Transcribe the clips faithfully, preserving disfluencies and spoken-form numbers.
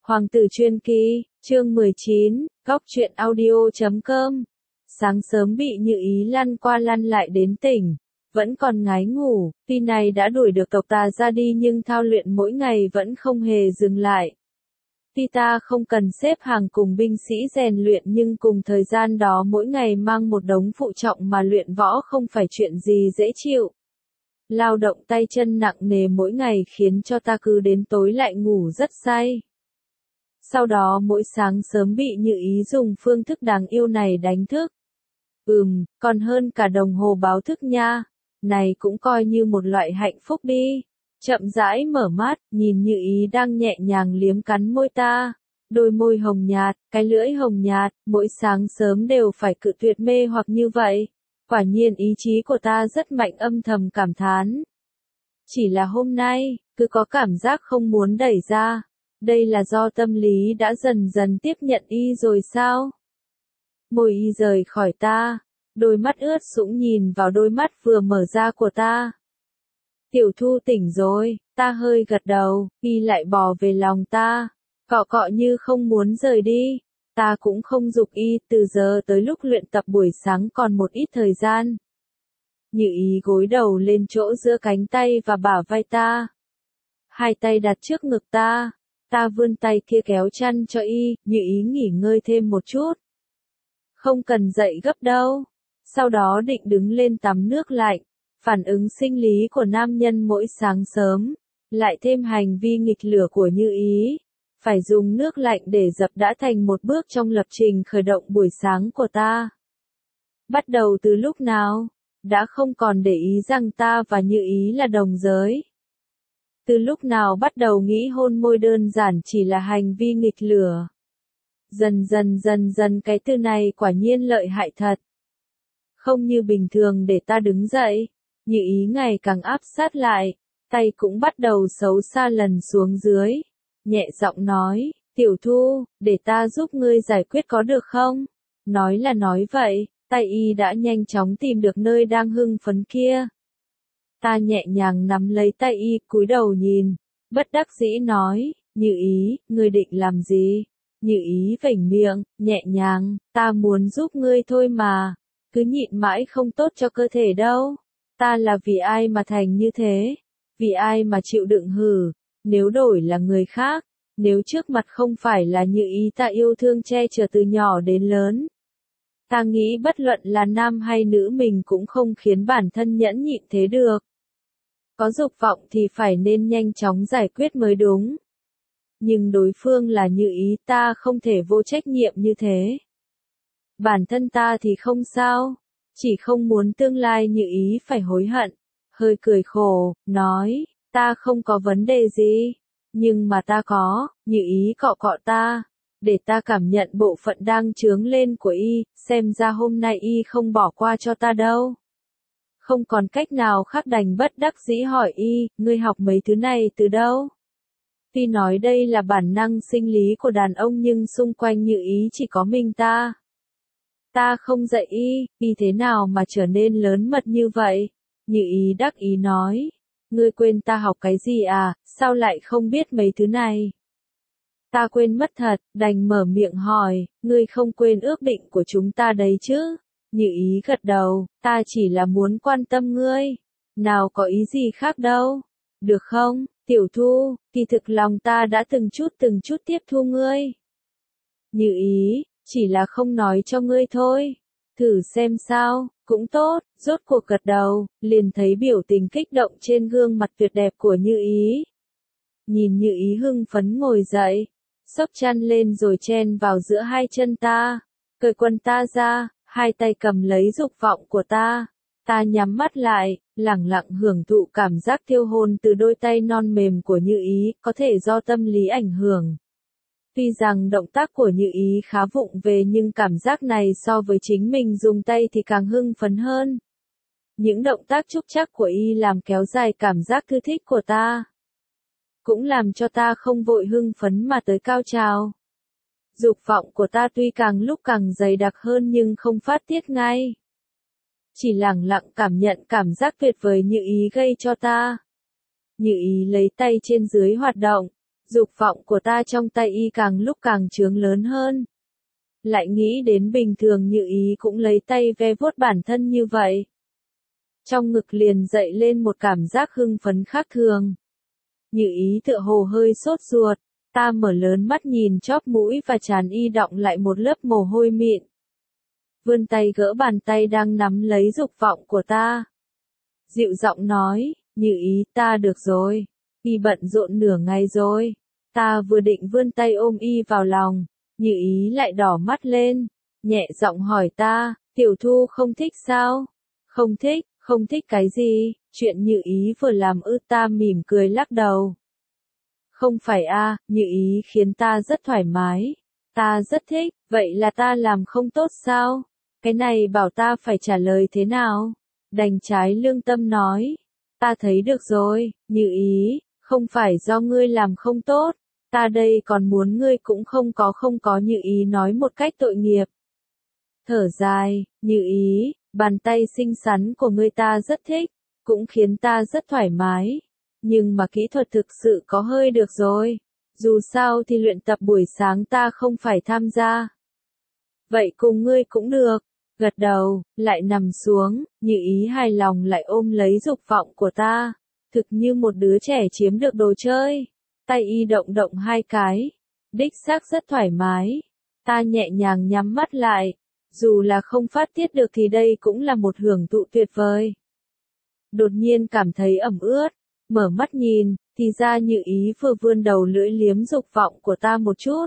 Hoàng tử truyền kỳ, chương mười chín, góc truyện audio chấm com. Sáng sớm bị Như Ý lăn qua lăn lại đến tỉnh, vẫn còn ngái ngủ, tuy này đã đuổi được tộc ta ra đi nhưng thao luyện mỗi ngày vẫn không hề dừng lại. Tuy ta không cần xếp hàng cùng binh sĩ rèn luyện nhưng cùng thời gian đó mỗi ngày mang một đống phụ trọng mà luyện võ không phải chuyện gì dễ chịu. Lao động tay chân nặng nề mỗi ngày khiến cho ta cứ đến tối lại ngủ rất say. Sau đó mỗi sáng sớm bị Như Ý dùng phương thức đáng yêu này đánh thức. Ừm, còn hơn cả đồng hồ báo thức nha. Này cũng coi như một loại hạnh phúc đi. Chậm rãi mở mắt, nhìn Như Ý đang nhẹ nhàng liếm cắn môi ta. Đôi môi hồng nhạt, cái lưỡi hồng nhạt, mỗi sáng sớm đều phải cự tuyệt mê hoặc như vậy. Quả nhiên ý chí của ta rất mạnh, âm thầm cảm thán. Chỉ là hôm nay, cứ có cảm giác không muốn đẩy ra. Đây là do tâm lý đã dần dần tiếp nhận y rồi sao? Môi y rời khỏi ta, đôi mắt ướt sũng nhìn vào đôi mắt vừa mở ra của ta. Tiểu Thu tỉnh rồi, ta hơi gật đầu, y lại bò về lòng ta, cọ cọ như không muốn rời đi. Ta cũng không giục y, từ giờ tới lúc luyện tập buổi sáng còn một ít thời gian. Như Ý gối đầu lên chỗ giữa cánh tay và bả vai ta. Hai tay đặt trước ngực ta. Ta vươn tay kia kéo chăn cho y, Như Ý nghỉ ngơi thêm một chút. Không cần dậy gấp đâu. Sau đó định đứng lên tắm nước lạnh. Phản ứng sinh lý của nam nhân mỗi sáng sớm. Lại thêm hành vi nghịch lửa của Như Ý. Phải dùng nước lạnh để dập đã thành một bước trong lập trình khởi động buổi sáng của ta. Bắt đầu từ lúc nào? Đã không còn để ý rằng ta và Như Ý là đồng giới. Từ lúc nào bắt đầu nghĩ hôn môi đơn giản chỉ là hành vi nghịch lửa. Dần dần dần dần cái từ này quả nhiên lợi hại thật. Không như bình thường để ta đứng dậy, Như Ý ngày càng áp sát lại, tay cũng bắt đầu xấu xa lần xuống dưới. Nhẹ giọng nói, Tiểu Thu, để ta giúp ngươi giải quyết có được không? Nói là nói vậy, tay y đã nhanh chóng tìm được nơi đang hưng phấn kia. Ta nhẹ nhàng nắm lấy tay y, cúi đầu nhìn, bất đắc dĩ nói, Như Ý, ngươi định làm gì? Như Ý vểnh miệng, nhẹ nhàng, ta muốn giúp ngươi thôi mà, cứ nhịn mãi không tốt cho cơ thể đâu. Ta là vì ai mà thành như thế? Vì ai mà chịu đựng hử? Nếu đổi là người khác, nếu trước mặt không phải là Như Ý ta yêu thương che chở từ nhỏ đến lớn. Ta nghĩ bất luận là nam hay nữ mình cũng không khiến bản thân nhẫn nhịn thế được. Có dục vọng thì phải nên nhanh chóng giải quyết mới đúng. Nhưng đối phương là Như Ý, ta không thể vô trách nhiệm như thế. Bản thân ta thì không sao, chỉ không muốn tương lai Như Ý phải hối hận. Hơi cười khổ, nói, ta không có vấn đề gì, nhưng mà ta có. Như Ý cọ cọ ta, để ta cảm nhận bộ phận đang chướng lên của y, xem ra hôm nay y không bỏ qua cho ta đâu. Không còn cách nào khác đành bất đắc dĩ hỏi y, ngươi học mấy thứ này từ đâu? Tuy nói đây là bản năng sinh lý của đàn ông nhưng xung quanh Như Ý chỉ có mình ta. Ta không dạy y, y thế nào mà trở nên lớn mật như vậy? Như Ý đắc ý nói, ngươi quên ta học cái gì à, sao lại không biết mấy thứ này? Ta quên mất thật, đành mở miệng hỏi, ngươi không quên ước định của chúng ta đấy chứ? Như Ý gật đầu, ta chỉ là muốn quan tâm ngươi, nào có ý gì khác đâu. Được không, Tiểu Thu, kỳ thực lòng ta đã từng chút từng chút tiếp thu ngươi. Như Ý, chỉ là không nói cho ngươi thôi. Thử xem sao, cũng tốt, rốt cuộc gật đầu, liền thấy biểu tình kích động trên gương mặt tuyệt đẹp của Như Ý. Nhìn Như Ý hưng phấn ngồi dậy, xốc chăn lên rồi chen vào giữa hai chân ta, cởi quần ta ra, hai tay cầm lấy dục vọng của ta. Ta nhắm mắt lại, lẳng lặng hưởng thụ cảm giác thiêu hôn từ đôi tay non mềm của Như Ý, có thể do tâm lý ảnh hưởng. Tuy rằng động tác của Như Ý khá vụng về nhưng cảm giác này so với chính mình dùng tay thì càng hưng phấn hơn. Những động tác trúc trắc của y làm kéo dài cảm giác thư thích của ta. Cũng làm cho ta không vội hưng phấn mà tới cao trào. Dục vọng của ta tuy càng lúc càng dày đặc hơn nhưng không phát tiết ngay. Chỉ lẳng lặng cảm nhận cảm giác tuyệt vời Như Ý gây cho ta. Như Ý lấy tay trên dưới hoạt động, Dục vọng của ta trong tay y càng lúc càng trướng lớn hơn. Lại nghĩ đến bình thường Như Ý cũng lấy tay ve vuốt bản thân như vậy. Trong ngực liền dậy lên một cảm giác hưng phấn khác thường. Như Ý tựa hồ hơi sốt ruột, ta mở lớn mắt nhìn chóp mũi và trán y đọng lại một lớp mồ hôi mịn. Vươn tay gỡ bàn tay đang nắm lấy dục vọng của ta. Dịu giọng nói, Như Ý ta được rồi, y bận rộn nửa ngày rồi. Ta vừa định vươn tay ôm y vào lòng, Như Ý lại đỏ mắt lên, nhẹ giọng hỏi ta, Tiểu Thu không thích sao? Không thích, không thích cái gì? Chuyện Như Ý vừa làm ư? Ta mỉm cười lắc đầu. Không phải a, Như Ý khiến ta rất thoải mái. Ta rất thích, vậy là ta làm không tốt sao? Cái này bảo ta phải trả lời thế nào? Đành trái lương tâm nói. Ta thấy được rồi, Như Ý, không phải do ngươi làm không tốt. Ta đây còn muốn ngươi cũng không có không có Như Ý nói một cách tội nghiệp. Thở dài, Như Ý, bàn tay xinh xắn của ngươi ta rất thích, cũng khiến ta rất thoải mái. Nhưng mà kỹ thuật thực sự có hơi được rồi. Dù sao thì luyện tập buổi sáng ta không phải tham gia. Vậy cùng ngươi cũng được. Gật đầu, lại nằm xuống, Như Ý hài lòng lại ôm lấy dục vọng của ta. Thực như một đứa trẻ chiếm được đồ chơi. Tay y động động hai cái. Đích xác rất thoải mái. Ta nhẹ nhàng nhắm mắt lại. Dù là không phát tiết được thì đây cũng là một hưởng thụ tuyệt vời. Đột nhiên cảm thấy ẩm ướt. Mở mắt nhìn, thì ra Như Ý vừa vươn đầu lưỡi liếm dục vọng của ta một chút.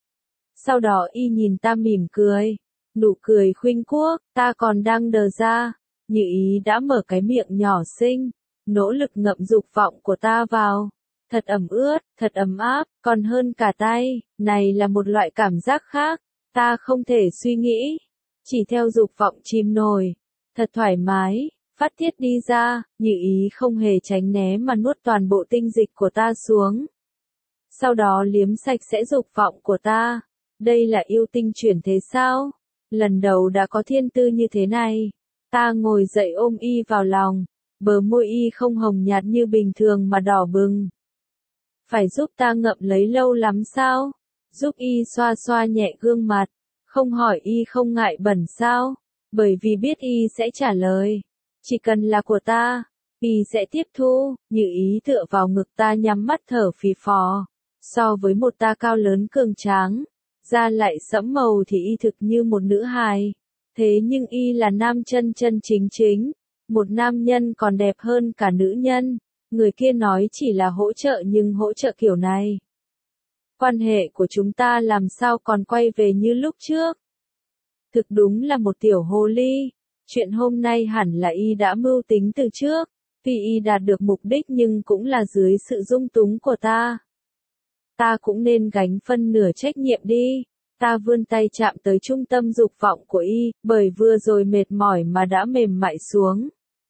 Sau đó y nhìn ta mỉm cười. Nụ cười khuynh quốc, ta còn đang đờ ra. Như Ý đã mở cái miệng nhỏ xinh. Nỗ lực ngậm dục vọng của ta vào. Thật ẩm ướt, thật ấm áp, còn hơn cả tay. Này là một loại cảm giác khác. Ta không thể suy nghĩ. Chỉ theo dục vọng chìm nổi. Thật thoải mái. Phát tiết đi ra, Như Ý không hề tránh né mà nuốt toàn bộ tinh dịch của ta xuống. Sau đó liếm sạch sẽ dục vọng của ta. Đây là yêu tinh chuyển thế sao? Lần đầu đã có thiên tư như thế này. Ta ngồi dậy ôm y vào lòng. Bờ môi y không hồng nhạt như bình thường mà đỏ bừng. Phải giúp ta ngậm lấy lâu lắm sao? Giúp y xoa xoa nhẹ gương mặt. Không hỏi y không ngại bẩn sao? Bởi vì biết y sẽ trả lời. Chỉ cần là của ta, y sẽ tiếp thu. Như Ý tựa vào ngực ta nhắm mắt thở phì phò. So với một ta cao lớn cường tráng, da lại sẫm màu thì y thực như một nữ hài. Thế nhưng y là nam chân chân chính chính. Một nam nhân còn đẹp hơn cả nữ nhân. Người kia nói chỉ là hỗ trợ nhưng hỗ trợ kiểu này. Quan hệ của chúng ta làm sao còn quay về như lúc trước. Thực đúng là một tiểu hồ ly. Chuyện hôm nay hẳn là y đã mưu tính từ trước. Tuy y đạt được mục đích nhưng cũng là dưới sự dung túng của ta. Ta cũng nên gánh phân nửa trách nhiệm đi. Ta vươn tay chạm tới trung tâm dục vọng của y, bởi vừa rồi mệt mỏi mà đã mềm mại xuống.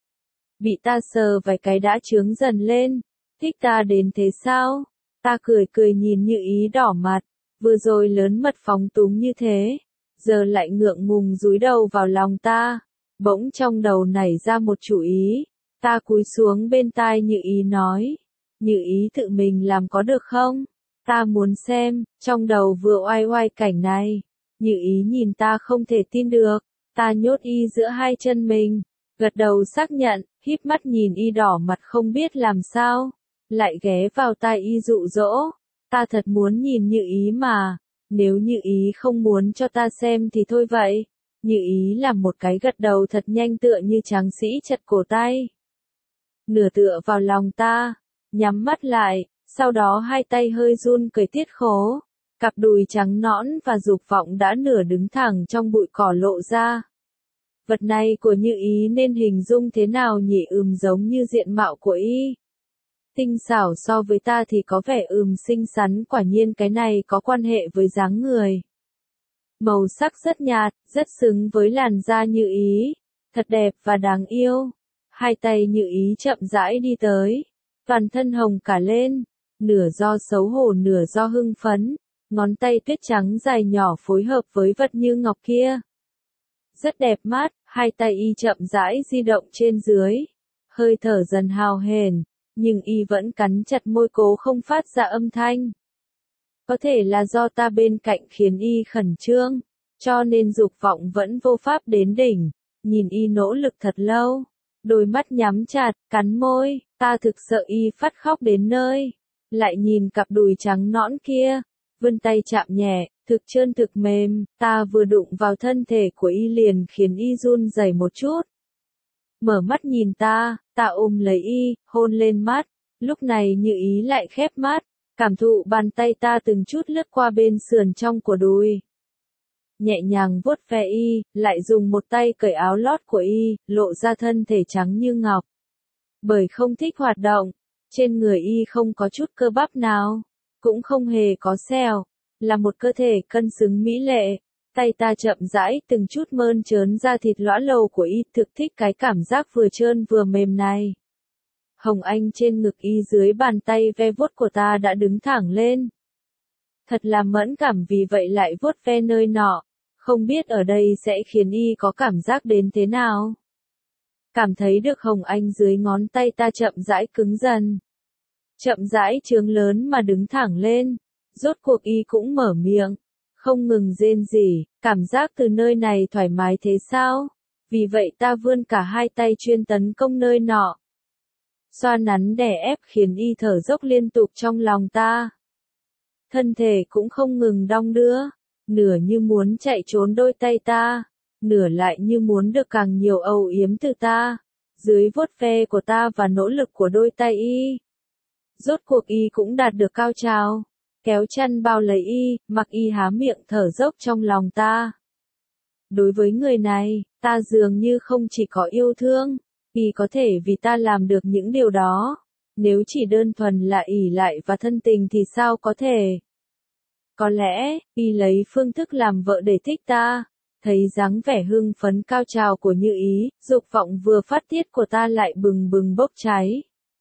Bị ta sờ vài cái đã chướng dần lên. Thích ta đến thế sao? Ta cười cười nhìn Như Ý đỏ mặt. Vừa rồi lớn mật phóng túng như thế. Giờ lại ngượng ngùng dúi đầu vào lòng ta. Bỗng trong đầu nảy ra một chủ ý. Ta cúi xuống bên tai Như Ý nói. Như Ý tự mình làm có được không? Ta muốn xem. Trong đầu vừa oai oai cảnh này. Như Ý nhìn ta không thể tin được. Ta nhốt y giữa hai chân mình. Gật đầu xác nhận. Híp mắt nhìn y đỏ mặt không biết làm sao. Lại ghé vào tai y dụ dỗ. Ta thật muốn nhìn Như Ý mà. Nếu Như Ý không muốn cho ta xem thì thôi vậy. Như Ý làm một cái gật đầu thật nhanh tựa như tráng sĩ chặt cổ tay. Nửa tựa vào lòng ta. Nhắm mắt lại. Sau đó hai tay hơi run cởi tiết khố. Cặp đùi trắng nõn và dục vọng đã nửa đứng thẳng trong bụi cỏ lộ ra. Vật này của Như Ý nên hình dung thế nào nhỉ? Ừm giống như diện mạo của y. Tinh xảo so với ta thì có vẻ ừm xinh xắn, quả nhiên cái này có quan hệ với dáng người. Màu sắc rất nhạt, rất xứng với làn da Như Ý. Thật đẹp và đáng yêu. Hai tay Như Ý chậm rãi đi tới. Toàn thân hồng cả lên. Nửa do xấu hổ nửa do hưng phấn. Ngón tay tuyết trắng dài nhỏ phối hợp với vật như ngọc kia. Rất đẹp mắt, hai tay y chậm rãi di động trên dưới. Hơi thở dần hào hển, nhưng y vẫn cắn chặt môi cố không phát ra âm thanh. Có thể là do ta bên cạnh khiến y khẩn trương, cho nên dục vọng vẫn vô pháp đến đỉnh. Nhìn y nỗ lực thật lâu, đôi mắt nhắm chặt, cắn môi, ta thực sợ y phát khóc đến nơi. Lại nhìn cặp đùi trắng nõn kia, vươn tay chạm nhẹ, thực trơn thực mềm, ta vừa đụng vào thân thể của y liền khiến y run rẩy một chút. Mở mắt nhìn ta, ta ôm lấy y, hôn lên mắt, lúc này Như Ý lại khép mắt, cảm thụ bàn tay ta từng chút lướt qua bên sườn trong của đùi. Nhẹ nhàng vuốt ve y, lại dùng một tay cởi áo lót của y, lộ ra thân thể trắng như ngọc. Bởi không thích hoạt động, trên người y không có chút cơ bắp nào, cũng không hề có sẹo, là một cơ thể cân xứng mỹ lệ. Tay ta chậm rãi từng chút mơn trớn ra thịt lõa lồ của y, thực thích cái cảm giác vừa trơn vừa mềm này. Hồng Anh trên ngực y dưới bàn tay ve vuốt của ta đã đứng thẳng lên. Thật là mẫn cảm, vì vậy lại vuốt ve nơi nọ, không biết ở đây sẽ khiến y có cảm giác đến thế nào. Cảm thấy được Hồng Anh dưới ngón tay ta chậm rãi cứng dần, chậm rãi trướng lớn mà đứng thẳng lên, rốt cuộc y cũng mở miệng, không ngừng rên rỉ, cảm giác từ nơi này thoải mái thế sao? Vì vậy ta vươn cả hai tay chuyên tấn công nơi nọ. Xoa nắn đè ép khiến y thở dốc liên tục trong lòng ta. Thân thể cũng không ngừng đong đưa, nửa như muốn chạy trốn đôi tay ta, nửa lại như muốn được càng nhiều âu yếm từ ta, dưới vuốt ve của ta và nỗ lực của đôi tay y. Rốt cuộc y cũng đạt được cao trào, kéo chăn bao lấy y, mặc y há miệng thở dốc trong lòng ta. Đối với người này, ta dường như không chỉ có yêu thương, y có thể vì ta làm được những điều đó. Nếu chỉ đơn thuần là ỷ lại và thân tình thì sao có thể? Có lẽ, y lấy phương thức làm vợ để thích ta, thấy dáng vẻ hưng phấn cao trào của Như Ý, dục vọng vừa phát tiết của ta lại bừng bừng bốc cháy.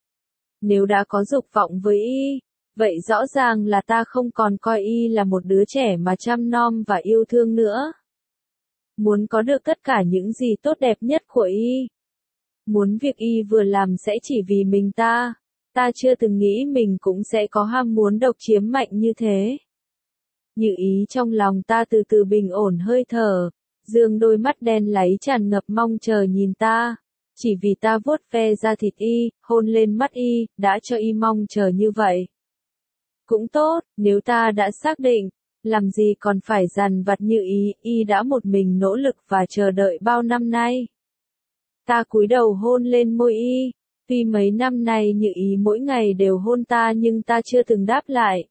Nếu đã có dục vọng với y, vậy rõ ràng là ta không còn coi y là một đứa trẻ mà chăm nom và yêu thương nữa. Muốn có được tất cả những gì tốt đẹp nhất của y. Muốn việc y vừa làm sẽ chỉ vì mình ta. Ta chưa từng nghĩ mình cũng sẽ có ham muốn độc chiếm mạnh như thế. Như Ý trong lòng ta từ từ bình ổn hơi thở, dương đôi mắt đen láy tràn ngập mong chờ nhìn ta. Chỉ vì ta vuốt ve da thịt y, hôn lên mắt y, đã cho y mong chờ như vậy. Cũng tốt, nếu ta đã xác định, làm gì còn phải dằn vặt Như Ý, y đã một mình nỗ lực và chờ đợi bao năm nay. Ta cúi đầu hôn lên môi y, tuy mấy năm nay Như Ý mỗi ngày đều hôn ta nhưng ta chưa từng đáp lại.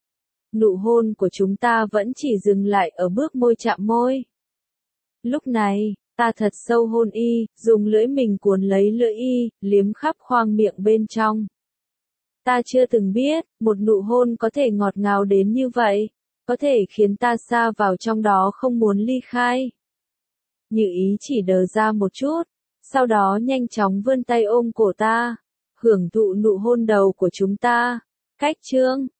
Nụ hôn của chúng ta vẫn chỉ dừng lại ở bước môi chạm môi. Lúc này, ta thật sâu hôn y, dùng lưỡi mình cuốn lấy lưỡi y, liếm khắp khoang miệng bên trong. Ta chưa từng biết, một nụ hôn có thể ngọt ngào đến như vậy, có thể khiến ta sa vào trong đó không muốn ly khai. Như Ý chỉ đờ ra một chút, sau đó nhanh chóng vươn tay ôm cổ ta, hưởng thụ nụ hôn đầu của chúng ta. Cách chương